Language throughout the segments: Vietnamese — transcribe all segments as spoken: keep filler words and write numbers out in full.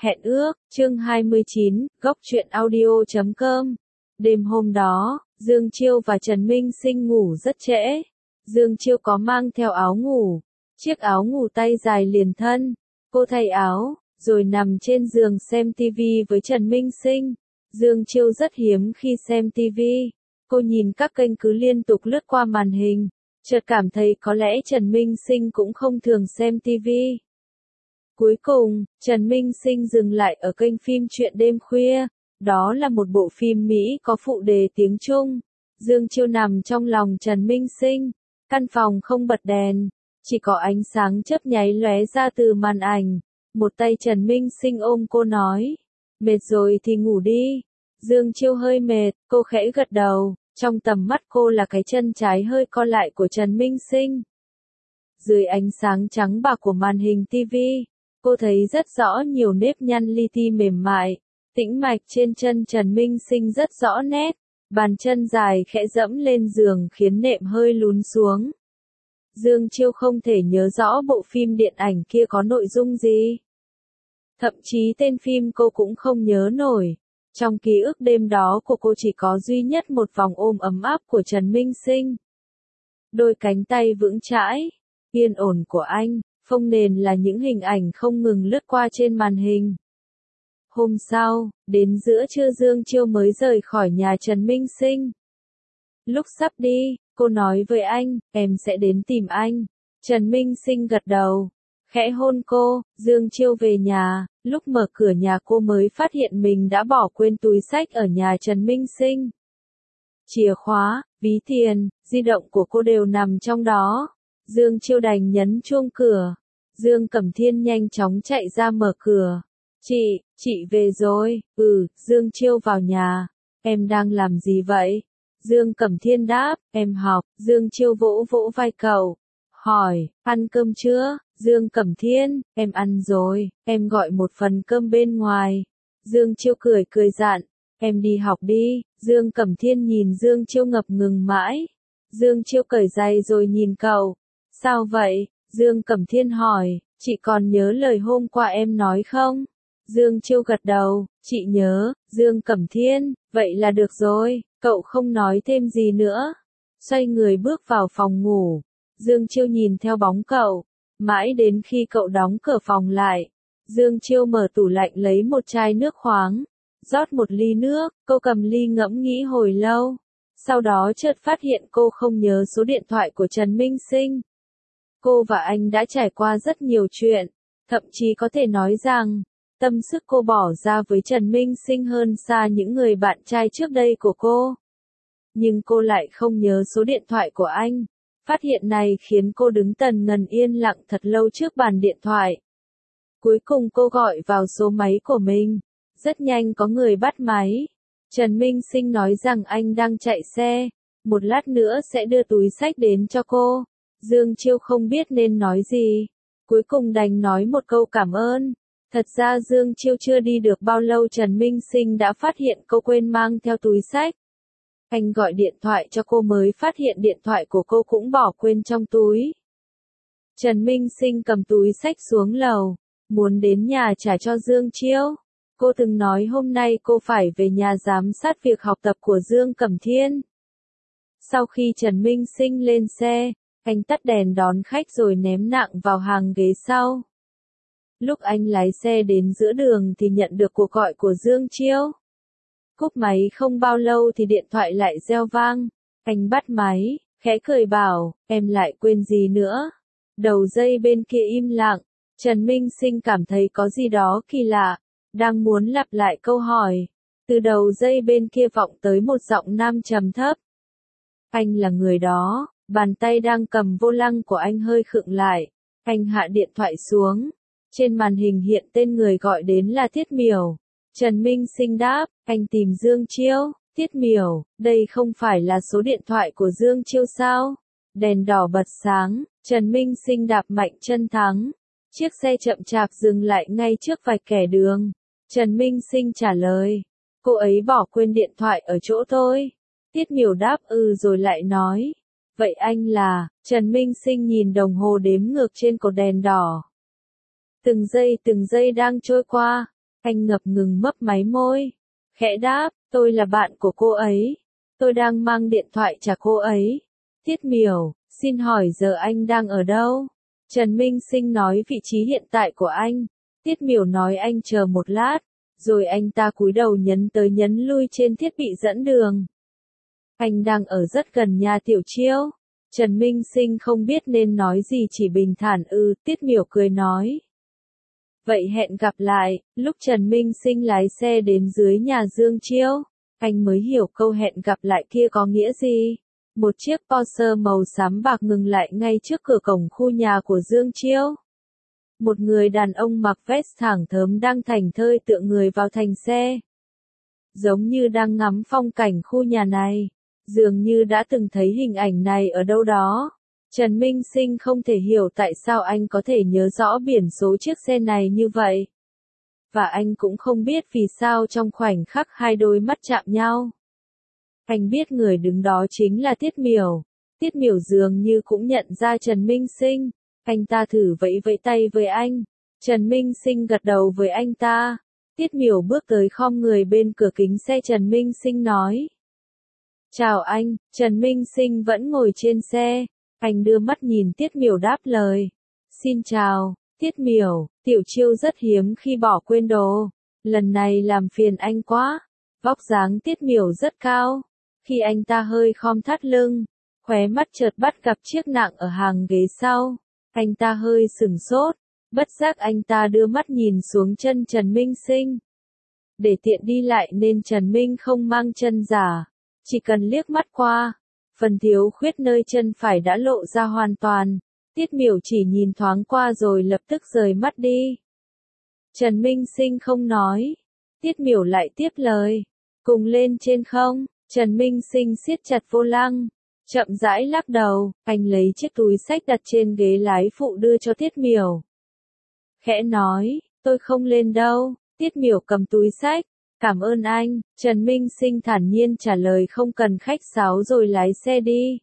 Hẹn ước, chương hai mươi chín, góc truyện audio chấm com. Đêm hôm đó, Dương Chiêu và Trần Minh Sinh ngủ rất trễ. Dương Chiêu có mang theo áo ngủ, chiếc áo ngủ tay dài liền thân. Cô thay áo, rồi nằm trên giường xem tivi với Trần Minh Sinh. Dương Chiêu rất hiếm khi xem tivi. Cô nhìn các kênh cứ liên tục lướt qua màn hình, chợt cảm thấy có lẽ Trần Minh Sinh cũng không thường xem tivi. Cuối cùng, Trần Minh Sinh dừng lại ở kênh phim Chuyện đêm khuya. Đó là một bộ phim Mỹ có phụ đề tiếng Trung. Dương Chiêu nằm trong lòng Trần Minh Sinh. Căn phòng không bật đèn, chỉ có ánh sáng chớp nháy lóe ra từ màn ảnh. Một tay Trần Minh Sinh ôm cô nói, mệt rồi thì ngủ đi. Dương Chiêu hơi mệt, cô khẽ gật đầu. Trong tầm mắt cô là cái chân trái hơi co lại của Trần Minh Sinh. Dưới ánh sáng trắng bạc của màn hình tivi, cô thấy rất rõ nhiều nếp nhăn li ti mềm mại. Tĩnh mạch trên chân Trần Minh Sinh rất rõ nét. Bàn chân dài khẽ dẫm lên giường khiến nệm hơi lún xuống. Dương Chiêu không thể nhớ rõ bộ phim điện ảnh kia có nội dung gì. Thậm chí tên phim cô cũng không nhớ nổi. Trong ký ức đêm đó của cô chỉ có duy nhất một vòng ôm ấm áp của Trần Minh Sinh. Đôi cánh tay vững chãi, yên ổn của anh, phông nền là những hình ảnh không ngừng lướt qua trên màn hình. Hôm sau, đến giữa trưa Dương Chiêu mới rời khỏi nhà Trần Minh Sinh. Lúc sắp đi, cô nói với anh, em sẽ đến tìm anh. Trần Minh Sinh gật đầu, khẽ hôn cô. Dương Chiêu về nhà, lúc mở cửa nhà cô mới phát hiện mình đã bỏ quên túi xách ở nhà Trần Minh Sinh. Chìa khóa, ví tiền, di động của cô đều nằm trong đó. Dương Chiêu đành nhấn chuông cửa. Dương Cẩm Thiên nhanh chóng chạy ra mở cửa. Chị, chị về rồi. Ừ, Dương Chiêu vào nhà. Em đang làm gì vậy? Dương Cẩm Thiên đáp, em học. Dương Chiêu vỗ vỗ vai cậu. Hỏi, ăn cơm chưa? Dương Cẩm Thiên, em ăn rồi, em gọi một phần cơm bên ngoài. Dương Chiêu cười cười dặn, em đi học đi. Dương Cẩm Thiên nhìn Dương Chiêu ngập ngừng mãi. Dương Chiêu cởi giày rồi nhìn cậu. Sao vậy? Dương Cẩm Thiên hỏi, chị còn nhớ lời hôm qua em nói không? Dương Chiêu gật đầu, chị nhớ. Dương Cẩm Thiên, vậy là được rồi, cậu không nói thêm gì nữa. Xoay người bước vào phòng ngủ. Dương Chiêu nhìn theo bóng cậu, mãi đến khi cậu đóng cửa phòng lại. Dương Chiêu mở tủ lạnh lấy một chai nước khoáng, rót một ly nước, cô cầm ly ngẫm nghĩ hồi lâu. Sau đó chợt phát hiện cô không nhớ số điện thoại của Trần Minh Sinh. Cô và anh đã trải qua rất nhiều chuyện, thậm chí có thể nói rằng, tâm sức cô bỏ ra với Trần Minh Sinh hơn xa những người bạn trai trước đây của cô. Nhưng cô lại không nhớ số điện thoại của anh. Phát hiện này khiến cô đứng tần ngần yên lặng thật lâu trước bàn điện thoại. Cuối cùng cô gọi vào số máy của mình. Rất nhanh có người bắt máy. Trần Minh Sinh nói rằng anh đang chạy xe. Một lát nữa sẽ đưa túi xách đến cho cô. Dương Chiêu không biết nên nói gì. Cuối cùng đành nói một câu cảm ơn. Thật ra Dương Chiêu chưa đi được bao lâu Trần Minh Sinh đã phát hiện cô quên mang theo túi xách. Anh gọi điện thoại cho cô mới phát hiện điện thoại của cô cũng bỏ quên trong túi. Trần Minh Sinh cầm túi xách xuống lầu, muốn đến nhà trả cho Dương Chiêu. Cô từng nói hôm nay cô phải về nhà giám sát việc học tập của Dương Cẩm Thiên. Sau khi Trần Minh Sinh lên xe, anh tắt đèn đón khách rồi ném nặng vào hàng ghế sau. Lúc anh lái xe đến giữa đường thì nhận được cuộc gọi của Dương Chiêu. Cúp máy không bao lâu thì điện thoại lại reo vang. Anh bắt máy, khẽ cười bảo, em lại quên gì nữa. Đầu dây bên kia im lặng. Trần Minh Sinh cảm thấy có gì đó kỳ lạ, đang muốn lặp lại câu hỏi. Từ đầu dây bên kia vọng tới một giọng nam trầm thấp. Anh là người đó. Bàn tay đang cầm vô lăng của anh hơi khựng lại. Anh hạ điện thoại xuống. Trên màn hình hiện tên người gọi đến là Thiết Miểu. Trần Minh Sinh đáp, anh tìm Dương Chiêu. Thiết Miểu, đây không phải là số điện thoại của Dương Chiêu sao? Đèn đỏ bật sáng, Trần Minh Sinh đạp mạnh chân thắng. Chiếc xe chậm chạp dừng lại ngay trước vạch kẻ đường. Trần Minh Sinh trả lời, cô ấy bỏ quên điện thoại ở chỗ tôi. Thiết Miểu đáp ừ rồi lại nói, vậy anh là? Trần Minh Sinh nhìn đồng hồ đếm ngược trên cột đèn đỏ. Từng giây từng giây đang trôi qua. Anh ngập ngừng mấp máy môi, khẽ đáp, tôi là bạn của cô ấy. Tôi đang mang điện thoại trả cô ấy. Tiết Miểu, xin hỏi giờ anh đang ở đâu? Trần Minh Sinh nói vị trí hiện tại của anh. Tiết Miểu nói anh chờ một lát, rồi anh ta cúi đầu nhấn tới nhấn lui trên thiết bị dẫn đường. Anh đang ở rất gần nhà Tiểu Chiêu. Trần Minh Sinh không biết nên nói gì, chỉ bình thản ư. Tiết Miểu cười nói. Vậy hẹn gặp lại. Lúc Trần Minh Sinh lái xe đến dưới nhà Dương Chiêu, anh mới hiểu câu hẹn gặp lại kia có nghĩa gì. Một chiếc Porsche màu xám bạc ngừng lại ngay trước cửa cổng khu nhà của Dương Chiêu. Một người đàn ông mặc vest thẳng thớm đang thảnh thơi tựa người vào thành xe. Giống như đang ngắm phong cảnh khu nhà này. Dường như đã từng thấy hình ảnh này ở đâu đó. Trần Minh Sinh không thể hiểu tại sao anh có thể nhớ rõ biển số chiếc xe này như vậy. Và anh cũng không biết vì sao trong khoảnh khắc hai đôi mắt chạm nhau. Anh biết người đứng đó chính là Tiết Miểu. Tiết Miểu dường như cũng nhận ra Trần Minh Sinh. Anh ta thử vẫy vẫy tay với anh. Trần Minh Sinh gật đầu với anh ta. Tiết Miểu bước tới khom người bên cửa kính xe. Trần Minh Sinh nói. Chào anh. Trần Minh Sinh vẫn ngồi trên xe. Anh đưa mắt nhìn Tiết Miểu đáp lời. Xin chào, Tiết Miểu. Tiểu Chiêu rất hiếm khi bỏ quên đồ. Lần này làm phiền anh quá. Vóc dáng Tiết Miểu rất cao. Khi anh ta hơi khom thắt lưng, khóe mắt chợt bắt gặp chiếc nạng ở hàng ghế sau. Anh ta hơi sửng sốt. Bất giác anh ta đưa mắt nhìn xuống chân Trần Minh Sinh. Để tiện đi lại nên Trần Minh không mang chân giả. Chỉ cần liếc mắt qua, phần thiếu khuyết nơi chân phải đã lộ ra hoàn toàn. Tiết Miểu chỉ nhìn thoáng qua rồi lập tức rời mắt đi. Trần Minh Sinh không nói. Tiết Miểu lại tiếp lời. Cùng lên trên không? Trần Minh Sinh siết chặt vô lăng. Chậm rãi lắc đầu, anh lấy chiếc túi xách đặt trên ghế lái phụ đưa cho Tiết Miểu. Khẽ nói, tôi không lên đâu. Tiết Miểu cầm túi xách. Cảm ơn anh. Trần Minh Sinh thản nhiên trả lời không cần khách sáo rồi lái xe đi.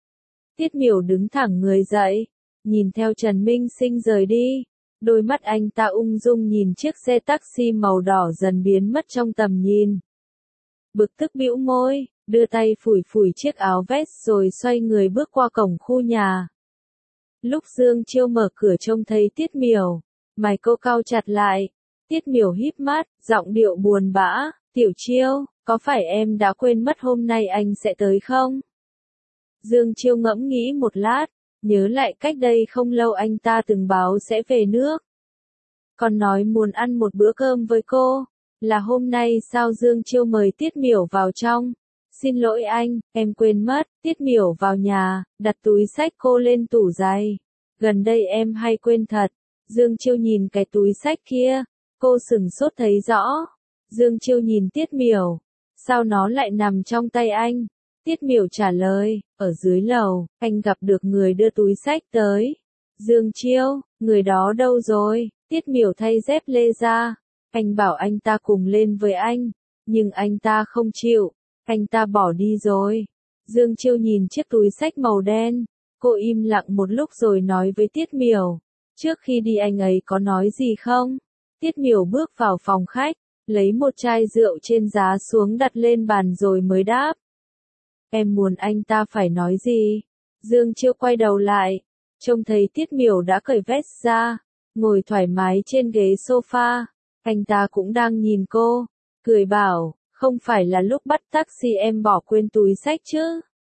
Tiết Miểu đứng thẳng người dậy, nhìn theo Trần Minh Sinh rời đi. Đôi mắt anh ta ung dung nhìn chiếc xe taxi màu đỏ dần biến mất trong tầm nhìn. Bực tức bĩu môi, đưa tay phủi phủi chiếc áo vest rồi xoay người bước qua cổng khu nhà. Lúc Dương Chiêu mở cửa trông thấy Tiết Miểu, mày cô cau chặt lại. Tiết Miểu híp mắt, giọng điệu buồn bã, Tiểu Chiêu, có phải em đã quên mất hôm nay anh sẽ tới không? Dương Chiêu ngẫm nghĩ một lát, nhớ lại cách đây không lâu anh ta từng báo sẽ về nước. Còn nói muốn ăn một bữa cơm với cô, là hôm nay sao? Dương Chiêu mời Tiết Miểu vào trong. Xin lỗi anh, em quên mất. Tiết Miểu vào nhà, đặt túi xách cô lên tủ giày. Gần đây em hay quên thật. Dương Chiêu nhìn cái túi xách kia. Cô sửng sốt thấy rõ. Dương Chiêu nhìn Tiết Miểu. Sao nó lại nằm trong tay anh? Tiết Miểu trả lời, ở dưới lầu, anh gặp được người đưa túi xách tới. Dương Chiêu, người đó đâu rồi? Tiết Miểu thay dép lê ra. Anh bảo anh ta cùng lên với anh, nhưng anh ta không chịu. Anh ta bỏ đi rồi. Dương Chiêu nhìn chiếc túi xách màu đen. Cô im lặng một lúc rồi nói với Tiết Miểu. Trước khi đi anh ấy có nói gì không? Tiết Miểu bước vào phòng khách, lấy một chai rượu trên giá xuống đặt lên bàn rồi mới đáp. Em muốn anh ta phải nói gì? Dương Chiêu quay đầu lại, trông thấy Tiết Miểu đã cởi vest ra, ngồi thoải mái trên ghế sofa. Anh ta cũng đang nhìn cô, cười bảo, không phải là lúc bắt taxi em bỏ quên túi xách chứ?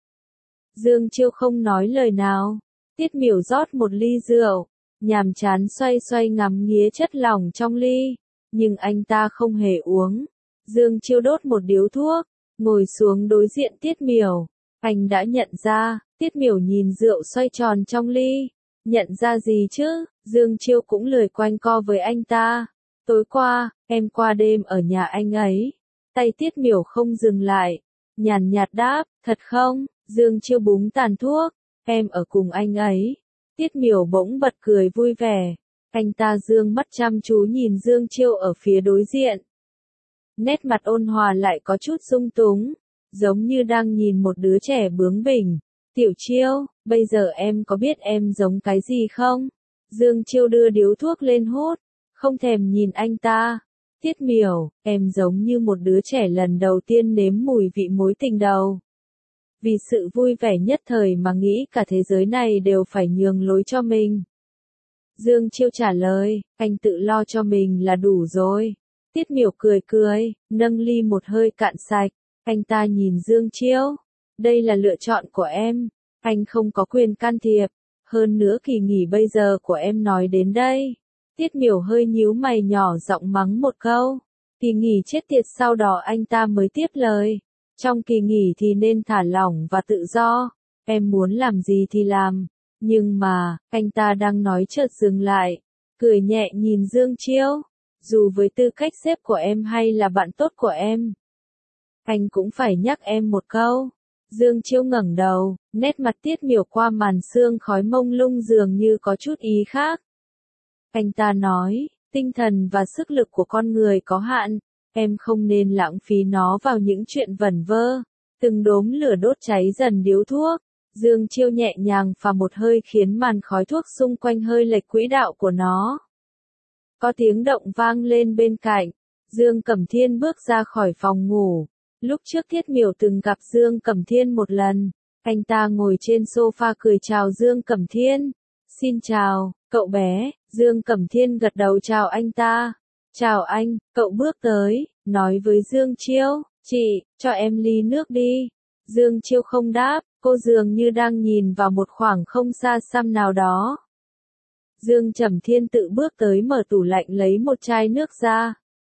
Dương Chiêu không nói lời nào. Tiết Miểu rót một ly rượu, nhàm chán xoay xoay ngắm nghía chất lỏng trong ly, nhưng anh ta không hề uống. Dương Chiêu đốt một điếu thuốc, ngồi xuống đối diện Tiết Miểu. Anh đã nhận ra. Tiết Miểu nhìn rượu xoay tròn trong ly. Nhận ra gì chứ? Dương Chiêu cũng lười quanh co với anh ta. Tối qua, em qua đêm ở nhà anh ấy. Tay Tiết Miểu không dừng lại, nhàn nhạt đáp, thật không? Dương Chiêu búng tàn thuốc, em ở cùng anh ấy. Tiết Miểu bỗng bật cười vui vẻ. Anh ta dương mắt chăm chú nhìn Dương Chiêu ở phía đối diện. Nét mặt ôn hòa lại có chút sung túng, giống như đang nhìn một đứa trẻ bướng bỉnh. Tiểu Chiêu, bây giờ em có biết em giống cái gì không? Dương Chiêu đưa điếu thuốc lên hút, không thèm nhìn anh ta. Tiết Miểu, em giống như một đứa trẻ lần đầu tiên nếm mùi vị mối tình đầu. Vì sự vui vẻ nhất thời mà nghĩ cả thế giới này đều phải nhường lối cho mình. Dương Chiêu trả lời, anh tự lo cho mình là đủ rồi. Tiết Miểu cười cười, nâng ly một hơi cạn sạch. Anh ta nhìn Dương Chiêu. Đây là lựa chọn của em. Anh không có quyền can thiệp. Hơn nữa kỳ nghỉ bây giờ của em nói đến đây. Tiết Miểu hơi nhíu mày nhỏ giọng mắng một câu. Kỳ nghỉ chết tiệt, sau đó anh ta mới tiếp lời. Trong kỳ nghỉ thì nên thả lỏng và tự do. Em muốn làm gì thì làm. Nhưng mà, anh ta đang nói chợt dừng lại. Cười nhẹ nhìn Dương Chiêu. Dù với tư cách sếp của em hay là bạn tốt của em, anh cũng phải nhắc em một câu. Dương Chiêu ngẩng đầu, nét mặt Tiết Miểu qua màn sương khói mông lung dường như có chút ý khác. Anh ta nói, tinh thần và sức lực của con người có hạn, em không nên lãng phí nó vào những chuyện vẩn vơ. Từng đốm lửa đốt cháy dần điếu thuốc. Dương Chiêu nhẹ nhàng phà một hơi khiến màn khói thuốc xung quanh hơi lệch quỹ đạo của nó. Có tiếng động vang lên bên cạnh. Dương Cẩm Thiên bước ra khỏi phòng ngủ. Lúc trước Tiết Miểu từng gặp Dương Cẩm Thiên một lần. Anh ta ngồi trên sofa cười chào Dương Cẩm Thiên. Xin chào, cậu bé. Dương Cẩm Thiên gật đầu chào anh ta. Chào anh, cậu bước tới, nói với Dương Chiêu. Chị, cho em ly nước đi. Dương Chiêu không đáp, cô dường như đang nhìn vào một khoảng không xa xăm nào đó. Dương Cẩm Thiên tự bước tới mở tủ lạnh lấy một chai nước ra.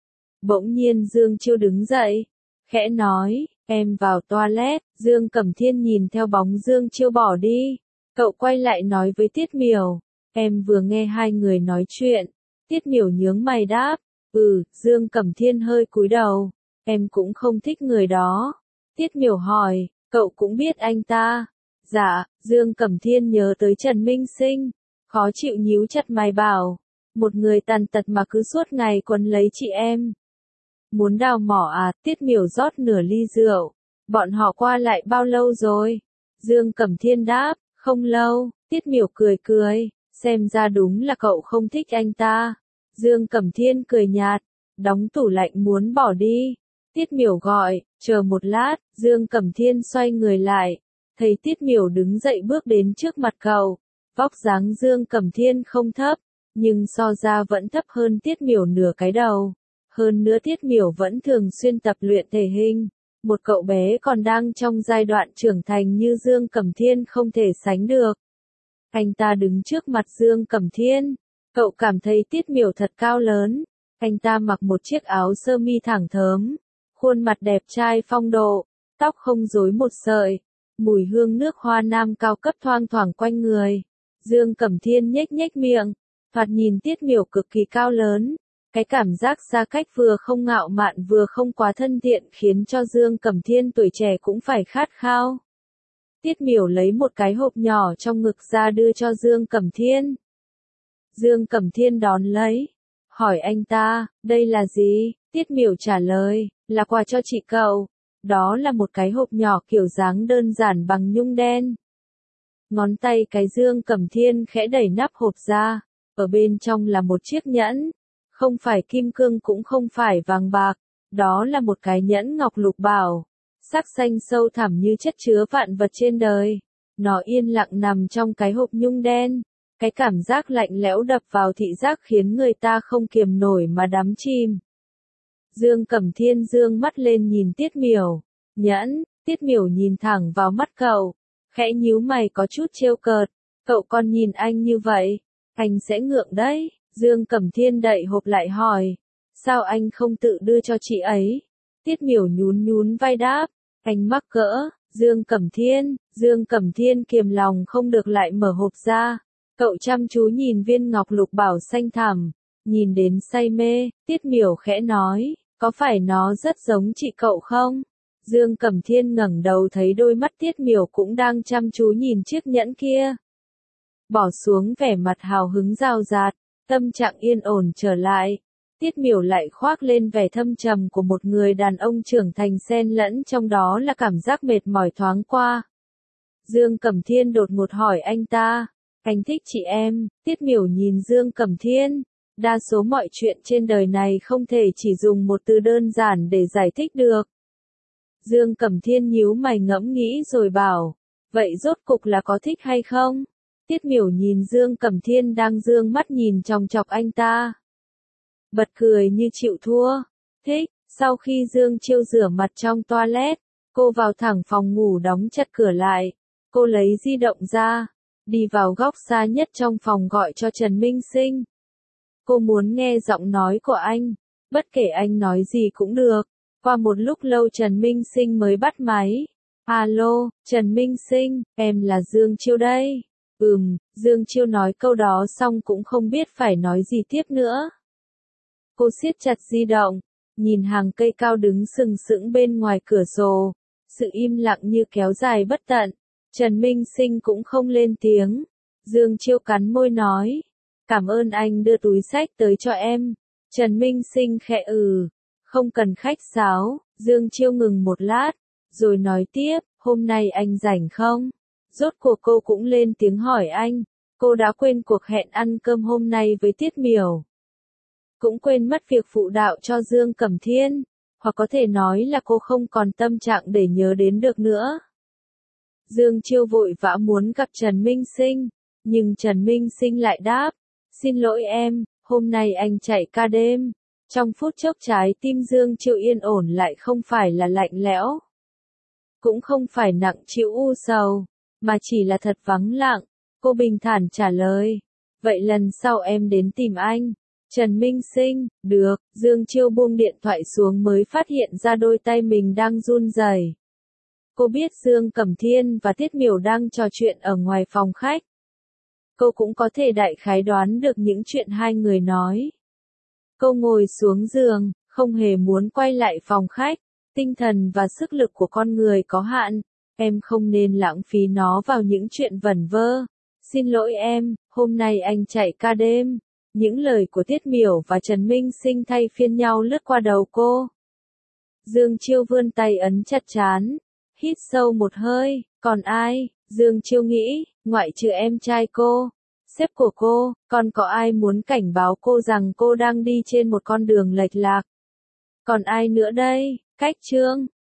Bỗng nhiên Dương Chiêu đứng dậy, khẽ nói, em vào toilet. Dương Cẩm Thiên nhìn theo bóng Dương Chiêu bỏ đi. Cậu quay lại nói với Tiết Miểu, em vừa nghe hai người nói chuyện. Tiết Miểu nhướng mày đáp, ừ. Dương Cẩm Thiên hơi cúi đầu, em cũng không thích người đó. Tiết Miểu hỏi, cậu cũng biết anh ta? Dạ. Dương Cẩm Thiên nhớ tới Trần Minh Sinh, khó chịu nhíu chặt mày bảo, một người tàn tật mà cứ suốt ngày quấn lấy chị em. Muốn đào mỏ à? Tiết Miểu rót nửa ly rượu. Bọn họ qua lại bao lâu rồi? Dương Cẩm Thiên đáp, không lâu. Tiết Miểu cười cười, xem ra đúng là cậu không thích anh ta. Dương Cẩm Thiên cười nhạt, đóng tủ lạnh muốn bỏ đi. Tiết Miểu gọi, chờ một lát. Dương Cẩm Thiên xoay người lại, thấy Tiết Miểu đứng dậy bước đến trước mặt cậu. Vóc dáng Dương Cẩm Thiên không thấp, nhưng so ra vẫn thấp hơn Tiết Miểu nửa cái đầu. Hơn nữa Tiết Miểu vẫn thường xuyên tập luyện thể hình. Một cậu bé còn đang trong giai đoạn trưởng thành như Dương Cẩm Thiên không thể sánh được. Anh ta đứng trước mặt Dương Cẩm Thiên. Cậu cảm thấy Tiết Miểu thật cao lớn. Anh ta mặc một chiếc áo sơ mi thẳng thớm. Khuôn mặt đẹp trai phong độ. Tóc không rối một sợi. Mùi hương nước hoa nam cao cấp thoang thoảng quanh người. Dương Cẩm Thiên nhếch nhếch miệng. Thoạt nhìn Tiết Miểu cực kỳ cao lớn. Cái cảm giác xa cách vừa không ngạo mạn vừa không quá thân thiện khiến cho Dương Cẩm Thiên tuổi trẻ cũng phải khát khao. Tiết Miểu lấy một cái hộp nhỏ trong ngực ra đưa cho Dương Cẩm Thiên. Dương Cẩm Thiên đón lấy, hỏi anh ta, đây là gì? Tiết Miểu trả lời, là quà cho chị cậu. Đó là một cái hộp nhỏ kiểu dáng đơn giản bằng nhung đen. Ngón tay cái Dương Cẩm Thiên khẽ đẩy nắp hộp ra, ở bên trong là một chiếc nhẫn. Không phải kim cương cũng không phải vàng bạc, đó là một cái nhẫn ngọc lục bảo, sắc xanh sâu thẳm như chất chứa vạn vật trên đời. Nó yên lặng nằm trong cái hộp nhung đen, cái cảm giác lạnh lẽo đập vào thị giác khiến người ta không kiềm nổi mà đắm chìm. Dương Cẩm Thiên dương mắt lên nhìn Tiết Miểu, nhẫn. Tiết Miểu nhìn thẳng vào mắt cậu, khẽ nhíu mày có chút trêu cợt, cậu còn nhìn anh như vậy, anh sẽ ngượng đấy. Dương Cẩm Thiên đậy hộp lại hỏi, sao anh không tự đưa cho chị ấy? Tiết Miểu nhún nhún vai đáp, anh mắc cỡ. Dương Cẩm Thiên, Dương Cẩm Thiên kiềm lòng không được lại mở hộp ra. Cậu chăm chú nhìn viên ngọc lục bảo xanh thẳm, nhìn đến say mê. Tiết Miểu khẽ nói, có phải nó rất giống chị cậu không? Dương Cẩm Thiên ngẩng đầu thấy đôi mắt Tiết Miểu cũng đang chăm chú nhìn chiếc nhẫn kia. Bỏ xuống vẻ mặt hào hứng rào rạt, tâm trạng yên ổn trở lại. Tiết Miểu lại khoác lên vẻ thâm trầm của một người đàn ông trưởng thành, xen lẫn trong đó là cảm giác mệt mỏi thoáng qua. Dương Cẩm Thiên đột ngột hỏi anh ta, anh thích chị em? Tiết Miểu nhìn Dương Cẩm Thiên, Đa số mọi chuyện trên đời này không thể chỉ dùng một từ đơn giản để giải thích được. Dương Cẩm Thiên nhíu mày ngẫm nghĩ rồi bảo, vậy rốt cục là có thích hay không? Tiết Miểu nhìn Dương Cẩm Thiên đang dương mắt nhìn chòng chọc anh ta. Bật cười như chịu thua. Thích. Sau khi Dương Chiêu rửa mặt trong toilet, cô vào thẳng phòng ngủ đóng chặt cửa lại. Cô lấy di động ra, đi vào góc xa nhất trong phòng gọi cho Trần Minh Sinh. Cô muốn nghe giọng nói của anh, bất kể anh nói gì cũng được. Qua một lúc lâu Trần Minh Sinh mới bắt máy. Alo, Trần Minh Sinh, em là Dương Chiêu đây. Ừm, Dương Chiêu nói câu đó xong cũng không biết phải nói gì tiếp nữa. Cô siết chặt di động, nhìn hàng cây cao đứng sừng sững bên ngoài cửa sổ. Sự im lặng như kéo dài bất tận. Trần Minh Sinh cũng không lên tiếng. Dương Chiêu cắn môi nói, cảm ơn anh đưa túi xách tới cho em. Trần Minh Sinh khẽ ừ, không cần khách sáo. Dương Chiêu ngừng một lát, rồi nói tiếp, hôm nay anh rảnh không? Rốt cuộc cô cũng lên tiếng hỏi anh. Cô đã quên cuộc hẹn ăn cơm hôm nay với Tiết Miểu. Cũng quên mất việc phụ đạo cho Dương Cẩm Thiên. Hoặc có thể nói là cô không còn tâm trạng để nhớ đến được nữa. Dương Chiêu vội vã muốn gặp Trần Minh Sinh. Nhưng Trần Minh Sinh lại đáp, xin lỗi em, hôm nay anh chạy ca đêm. Trong phút chốc trái tim Dương Chiêu yên ổn lại không phải là lạnh lẽo. Cũng không phải nặng chịu u sầu, mà chỉ là thật vắng lặng. Cô bình thản trả lời, vậy lần sau em đến tìm anh. Trần Minh Sinh, được. Dương Chiêu buông điện thoại xuống mới phát hiện ra đôi tay mình đang run rẩy. Cô biết Dương Cẩm Thiên và Tiết Miểu đang trò chuyện ở ngoài phòng khách. Cô cũng có thể đại khái đoán được những chuyện hai người nói. Cô ngồi xuống giường, không hề muốn quay lại phòng khách. Tinh thần và sức lực của con người có hạn, em không nên lãng phí nó vào những chuyện vẩn vơ. Xin lỗi em, hôm nay anh chạy ca đêm. Những lời của Tiết Miểu và Trần Minh Sinh thay phiên nhau lướt qua đầu cô. Dương Chiêu vươn tay ấn chặt trán, hít sâu một hơi, còn ai? Dương Chiêu nghĩ, ngoại trừ em trai cô, sếp của cô, còn có ai muốn cảnh báo cô rằng cô đang đi trên một con đường lệch lạc? Còn ai nữa đây? Cách chương